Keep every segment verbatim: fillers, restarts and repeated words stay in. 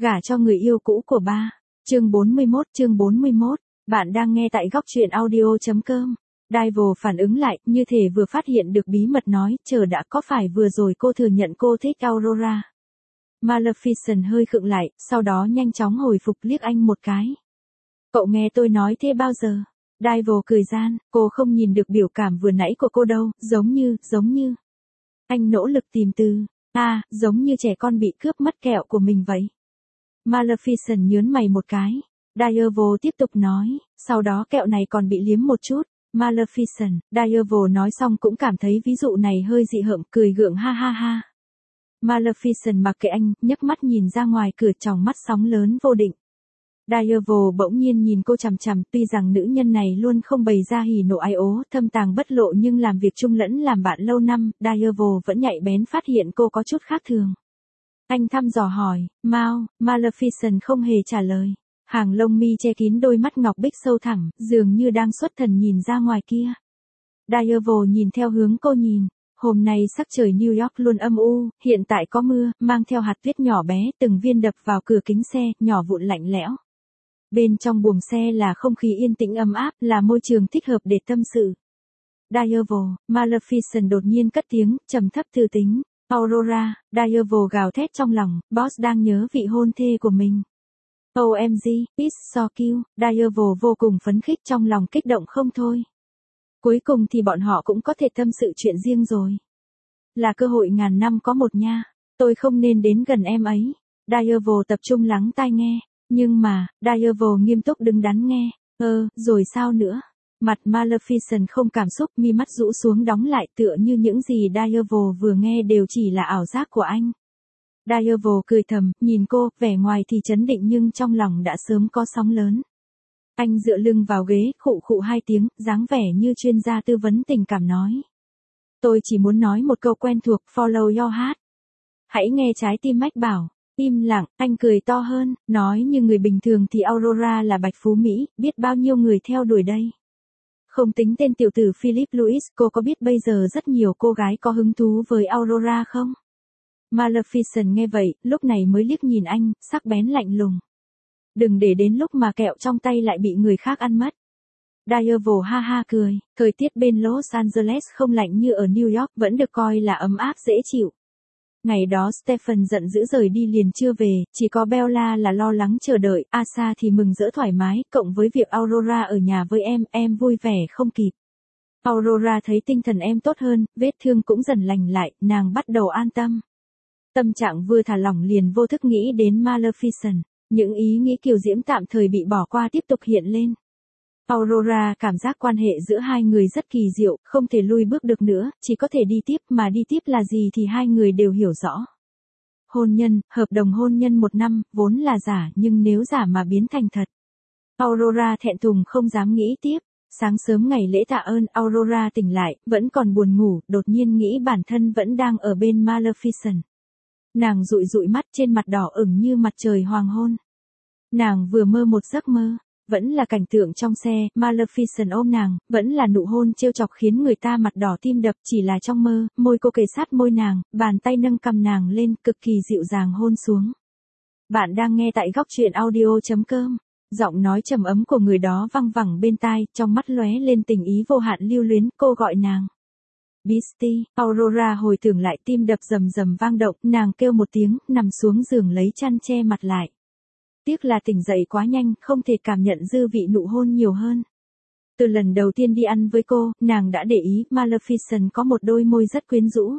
Gả cho người yêu cũ của ba. Chương bốn mươi mốt, chương bốn mươi mốt. Bạn đang nghe tại góc truyện audio.com. Dival phản ứng lại, như thể vừa phát hiện được bí mật nói, chờ đã, có phải vừa rồi cô thừa nhận cô thích Aurora? Maleficent hơi khựng lại, sau đó nhanh chóng hồi phục liếc anh một cái. Cậu nghe tôi nói thế bao giờ? Dival cười gian, cô không nhìn được biểu cảm vừa nãy của cô đâu, giống như, giống như. Anh nỗ lực tìm từ, à, giống như trẻ con bị cướp mất kẹo của mình vậy. Maleficent nhớn mày một cái. Dival tiếp tục nói, sau đó kẹo này còn bị liếm một chút. Maleficent, Dival nói xong cũng cảm thấy ví dụ này hơi dị hợm, cười gượng ha ha ha. Maleficent mặc kệ anh, nhấc mắt nhìn ra ngoài cửa, tròng mắt sóng lớn vô định. Dival bỗng nhiên nhìn cô chằm chằm, tuy rằng nữ nhân này luôn không bày ra hỉ nộ ái ố, thâm tàng bất lộ, nhưng làm việc chung lẫn làm bạn lâu năm, Dival vẫn nhạy bén phát hiện cô có chút khác thường. Anh thăm dò hỏi, Mao, Maleficent không hề trả lời. Hàng lông mi che kín đôi mắt ngọc bích sâu thẳm, dường như đang xuất thần nhìn ra ngoài kia. Dival nhìn theo hướng cô nhìn. Hôm nay sắc trời New York luôn âm u, hiện tại có mưa, mang theo hạt tuyết nhỏ bé, từng viên đập vào cửa kính xe, nhỏ vụn lạnh lẽo. Bên trong buồng xe là không khí yên tĩnh ấm áp, là môi trường thích hợp để tâm sự. Dival, Maleficent đột nhiên cất tiếng, trầm thấp thư tính. Aurora, Dival gào thét trong lòng, boss đang nhớ vị hôn thê của mình. O M G, it's so cute, Dival vô cùng phấn khích, trong lòng kích động không thôi. Cuối cùng thì bọn họ cũng có thể tâm sự chuyện riêng rồi. Là cơ hội ngàn năm có một nha, tôi không nên đến gần em ấy. Dival tập trung lắng tai nghe, nhưng mà, Dival nghiêm túc đứng đắn nghe, ơ, rồi sao nữa? Mặt Maleficent không cảm xúc, mi mắt rũ xuống đóng lại, tựa như những gì Dival vừa nghe đều chỉ là ảo giác của anh. Dival cười thầm, nhìn cô, vẻ ngoài thì trấn định nhưng trong lòng đã sớm có sóng lớn. Anh dựa lưng vào ghế, khụ khụ hai tiếng, dáng vẻ như chuyên gia tư vấn tình cảm nói. Tôi chỉ muốn nói một câu quen thuộc, follow your heart. Hãy nghe trái tim mách bảo. Im lặng, anh cười to hơn, nói như người bình thường thì Aurora là bạch phú Mỹ, biết bao nhiêu người theo đuổi đây. Không tính tên tiểu tử Philip Louis, cô có biết bây giờ rất nhiều cô gái có hứng thú với Aurora không? Maleficent nghe vậy, lúc này mới liếc nhìn anh, sắc bén lạnh lùng. Đừng để đến lúc mà kẹo trong tay lại bị người khác ăn mất. Dival ha ha cười, thời tiết bên Los Angeles không lạnh như ở New York, vẫn được coi là ấm áp dễ chịu. Ngày đó Stephen giận dữ rời đi liền chưa về, chỉ có Bella là lo lắng chờ đợi, Asa thì mừng rỡ thoải mái, cộng với việc Aurora ở nhà với em, em vui vẻ không kịp. Aurora thấy tinh thần em tốt hơn, vết thương cũng dần lành lại, nàng bắt đầu an tâm. Tâm trạng vừa thả lỏng liền vô thức nghĩ đến Maleficent, những ý nghĩ kiều diễm tạm thời bị bỏ qua tiếp tục hiện lên. Aurora cảm giác quan hệ giữa hai người rất kỳ diệu, không thể lui bước được nữa, chỉ có thể đi tiếp, mà đi tiếp là gì thì hai người đều hiểu rõ. Hôn nhân, hợp đồng hôn nhân một năm, vốn là giả, nhưng nếu giả mà biến thành thật. Aurora thẹn thùng không dám nghĩ tiếp. Sáng sớm ngày lễ tạ ơn, Aurora tỉnh lại, vẫn còn buồn ngủ, đột nhiên nghĩ bản thân vẫn đang ở bên Maleficent. Nàng dụi dụi mắt, trên mặt đỏ ửng như mặt trời hoàng hôn. Nàng vừa mơ một giấc mơ, vẫn là cảnh tượng trong xe, Maleficent ôm nàng, vẫn là nụ hôn trêu chọc khiến người ta mặt đỏ tim đập, chỉ là trong mơ, môi cô kề sát môi nàng, bàn tay nâng cằm nàng lên, cực kỳ dịu dàng hôn xuống. Bạn đang nghe tại góc truyện audio.com. Giọng nói trầm ấm của người đó văng vẳng bên tai, trong mắt lóe lên tình ý vô hạn lưu luyến, cô gọi nàng. Beastie, Aurora hồi tưởng lại, tim đập rầm rầm vang động, nàng kêu một tiếng, nằm xuống giường lấy chăn che mặt lại. Tiếc là tỉnh dậy quá nhanh, không thể cảm nhận dư vị nụ hôn nhiều hơn. Từ lần đầu tiên đi ăn với cô, nàng đã để ý, Maleficent có một đôi môi rất quyến rũ.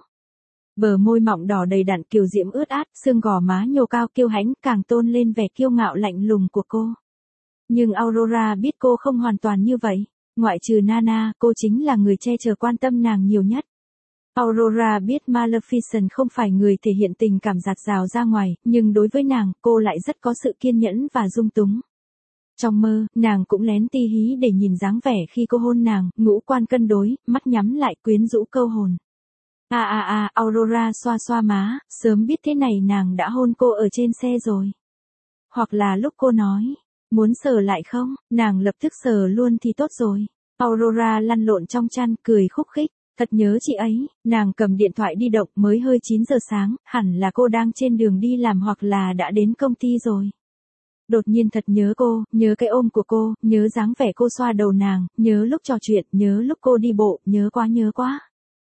Bờ môi mọng đỏ đầy đặn kiều diễm ướt át, xương gò má nhô cao kiêu hãnh, càng tôn lên vẻ kiêu ngạo lạnh lùng của cô. Nhưng Aurora biết cô không hoàn toàn như vậy. Ngoại trừ Nana, cô chính là người che chở quan tâm nàng nhiều nhất. Aurora biết Maleficent không phải người thể hiện tình cảm dạt dào ra ngoài, nhưng đối với nàng, cô lại rất có sự kiên nhẫn và dung túng. Trong mơ, nàng cũng lén ti hí để nhìn dáng vẻ khi cô hôn nàng, ngũ quan cân đối, mắt nhắm lại quyến rũ câu hồn. À à à, Aurora xoa xoa má, sớm biết thế này nàng đã hôn cô ở trên xe rồi. Hoặc là lúc cô nói, muốn sờ lại không, nàng lập tức sờ luôn thì tốt rồi. Aurora lăn lộn trong chăn, cười khúc khích, Thật nhớ chị ấy, nàng cầm điện thoại di động mới hơi chín giờ sáng, hẳn là cô đang trên đường đi làm hoặc là đã đến công ty rồi. Đột nhiên thật nhớ cô, nhớ cái ôm của cô, nhớ dáng vẻ cô xoa đầu nàng, nhớ lúc trò chuyện, nhớ lúc cô đi bộ, nhớ quá nhớ quá.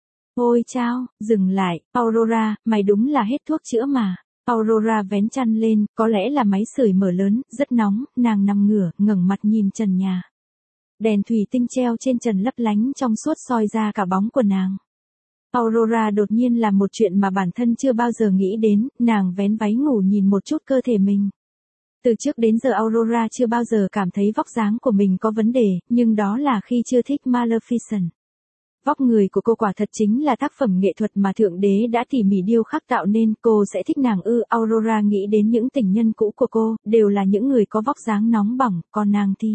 Ôi chao, dừng lại, Aurora, mày đúng là hết thuốc chữa mà. Aurora vén chăn lên, có lẽ là máy sưởi mở lớn, rất nóng, nàng nằm ngửa, ngẩng mặt nhìn trần nhà. Đèn thủy tinh treo trên trần lấp lánh trong suốt soi ra cả bóng của nàng. Aurora đột nhiên làm một chuyện mà bản thân chưa bao giờ nghĩ đến, nàng vén váy ngủ nhìn một chút cơ thể mình. Từ trước đến giờ Aurora chưa bao giờ cảm thấy vóc dáng của mình có vấn đề, nhưng đó là khi chưa thích Maleficent. Vóc người của cô quả thật chính là tác phẩm nghệ thuật mà Thượng Đế đã tỉ mỉ điêu khắc tạo nên, cô sẽ thích nàng ư. Aurora nghĩ đến những tình nhân cũ của cô, đều là những người có vóc dáng nóng bỏng, còn nàng thì...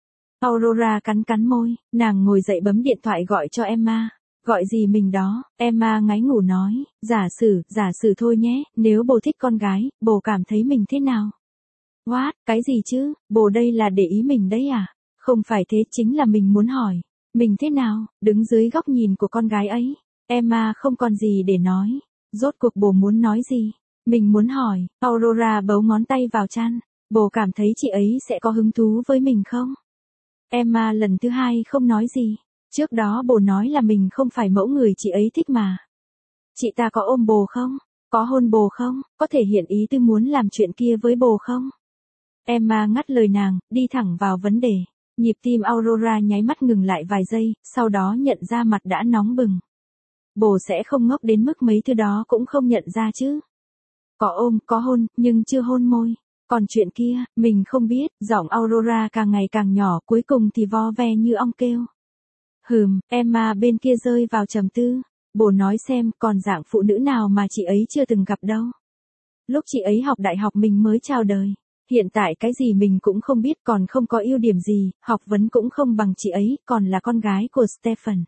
Aurora cắn cắn môi, nàng ngồi dậy bấm điện thoại gọi cho Emma. Gọi gì mình đó, Emma ngáy ngủ nói, giả sử, giả sử thôi nhé, nếu bồ thích con gái, bồ cảm thấy mình thế nào? What, cái gì chứ, bồ đây là để ý mình đấy à? Không phải thế, chính là mình muốn hỏi. Mình thế nào, đứng dưới góc nhìn của con gái ấy. Emma không còn gì để nói. Rốt cuộc bồ muốn nói gì? Mình muốn hỏi, Aurora bấu ngón tay vào chăn. Bồ cảm thấy chị ấy sẽ có hứng thú với mình không? Emma lần thứ hai không nói gì. Trước đó bồ nói là mình không phải mẫu người chị ấy thích mà. Chị ta có ôm bồ không? Có hôn bồ không? Có thể hiện ý tư muốn làm chuyện kia với bồ không? Emma ngắt lời nàng, đi thẳng vào vấn đề. Nhịp tim Aurora nháy mắt ngừng lại vài giây, sau đó nhận ra mặt đã nóng bừng. Bồ sẽ không ngốc đến mức mấy thứ đó cũng không nhận ra chứ. Có ôm, có hôn, nhưng chưa hôn môi. Còn chuyện kia, mình không biết, giọng Aurora càng ngày càng nhỏ, cuối cùng thì vo ve như ong kêu. Hừm, Emma bên kia rơi vào trầm tư. Bồ nói xem, còn dạng phụ nữ nào mà chị ấy chưa từng gặp đâu. Lúc chị ấy học đại học mình mới chào đời. Hiện tại cái gì mình cũng không biết, còn không có ưu điểm gì, học vấn cũng không bằng chị ấy, còn là con gái của Stephen.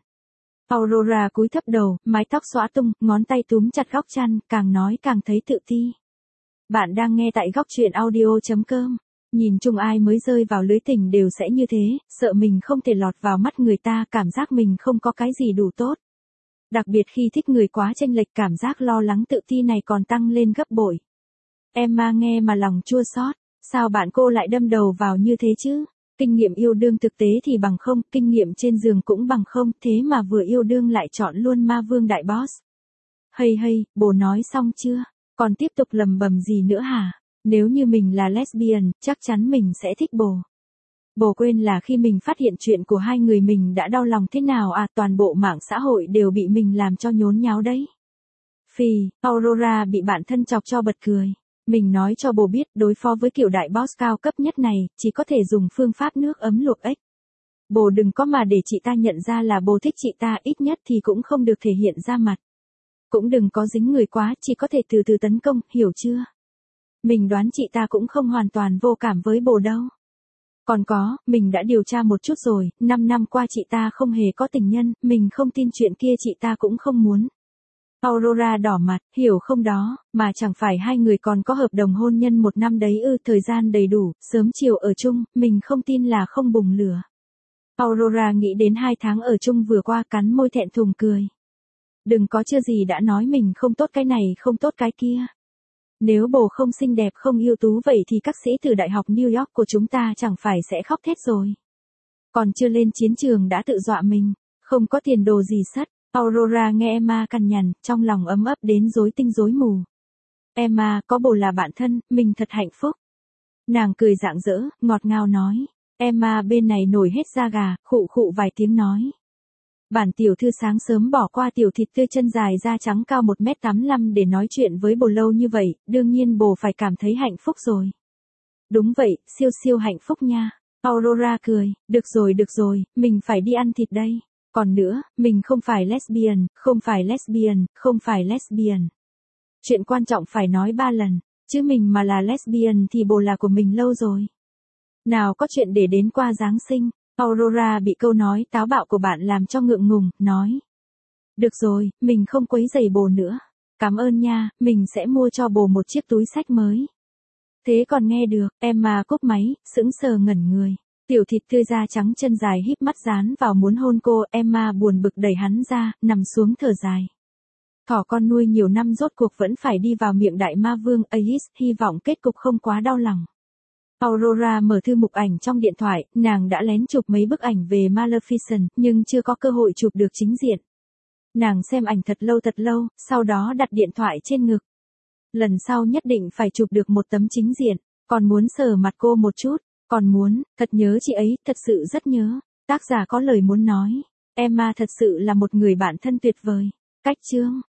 Aurora cúi thấp đầu, mái tóc xõa tung, ngón tay túm chặt góc chăn, càng nói càng thấy tự ti. Bạn đang nghe tại góc truyện audio chấm com. Nhìn chung ai mới rơi vào lưới tình đều sẽ như thế, sợ mình không thể lọt vào mắt người ta, cảm giác mình không có cái gì đủ tốt. Đặc biệt khi thích người quá chênh lệch, cảm giác lo lắng tự ti này còn tăng lên gấp bội. Emma nghe mà lòng chua xót. Sao bạn cô lại đâm đầu vào như thế chứ? Kinh nghiệm yêu đương thực tế thì bằng không, kinh nghiệm trên giường cũng bằng không, thế mà vừa yêu đương lại chọn luôn ma vương đại boss. Hay hay, bồ nói xong chưa? Còn tiếp tục lầm bầm gì nữa hả? Nếu như mình là lesbian, chắc chắn mình sẽ thích bồ. Bồ quên là khi mình phát hiện chuyện của hai người mình đã đau lòng thế nào à, toàn bộ mạng xã hội đều bị mình làm cho nhốn nháo đấy. Phì, Aurora bị bạn thân chọc cho bật cười. Mình nói cho bồ biết, đối phó với kiểu đại boss cao cấp nhất này, chỉ có thể dùng phương pháp nước ấm luộc ếch. Bồ đừng có mà để chị ta nhận ra là bồ thích chị ta, ít nhất thì cũng không được thể hiện ra mặt. Cũng đừng có dính người quá, chỉ có thể từ từ tấn công, hiểu chưa? Mình đoán chị ta cũng không hoàn toàn vô cảm với bồ đâu. Còn có, mình đã điều tra một chút rồi, năm năm qua chị ta không hề có tình nhân, mình không tin chuyện kia chị ta cũng không muốn. Aurora đỏ mặt, hiểu không đó, mà chẳng phải hai người còn có hợp đồng hôn nhân một năm đấy ư, thời gian đầy đủ, sớm chiều ở chung, mình không tin là không bùng lửa. Aurora nghĩ đến hai tháng ở chung vừa qua, cắn môi thẹn thùng cười. Đừng có chưa gì đã nói mình không tốt cái này không tốt cái kia. Nếu bồ không xinh đẹp không ưu tú vậy thì các sĩ từ Đại học New York của chúng ta chẳng phải sẽ khóc thét rồi. Còn chưa lên chiến trường đã tự dọa mình, không có tiền đồ gì sất. Aurora nghe Emma cằn nhằn, trong lòng ấm ấp đến rối tinh rối mù. Emma, có bồ là bạn thân, mình thật hạnh phúc. Nàng cười rạng rỡ, ngọt ngào nói. Emma bên này nổi hết da gà, khụ khụ vài tiếng nói. Bản tiểu thư sáng sớm bỏ qua tiểu thịt tươi chân dài da trắng cao một mét tám mươi lăm để nói chuyện với bồ lâu như vậy, đương nhiên bồ phải cảm thấy hạnh phúc rồi. Đúng vậy, siêu siêu hạnh phúc nha. Aurora cười, được rồi được rồi, mình phải đi ăn thịt đây. Còn nữa, mình không phải lesbian, không phải lesbian, không phải lesbian. Chuyện quan trọng phải nói ba lần, chứ mình mà là lesbian thì bồ là của mình lâu rồi. Nào có chuyện để đến qua Giáng sinh. Aurora bị câu nói táo bạo của bạn làm cho ngượng ngùng, nói. Được rồi, mình không quấy rầy bồ nữa. Cảm ơn nha, mình sẽ mua cho bồ một chiếc túi xách mới. Thế còn nghe được, Emma cúp máy, sững sờ ngẩn người. Tiểu thịt tươi da trắng chân dài híp mắt dán vào muốn hôn cô, Emma buồn bực đẩy hắn ra, nằm xuống thở dài. Thỏ con nuôi nhiều năm rốt cuộc vẫn phải đi vào miệng đại ma vương Aegis, hy vọng kết cục không quá đau lòng. Aurora mở thư mục ảnh trong điện thoại, nàng đã lén chụp mấy bức ảnh về Maleficent, nhưng chưa có cơ hội chụp được chính diện. Nàng xem ảnh thật lâu thật lâu, sau đó đặt điện thoại trên ngực. Lần sau nhất định phải chụp được một tấm chính diện, còn muốn sờ mặt cô một chút, còn muốn, thật nhớ chị ấy, thật sự rất nhớ. Tác giả có lời muốn nói, Emma thật sự là một người bạn thân tuyệt vời. Cách chương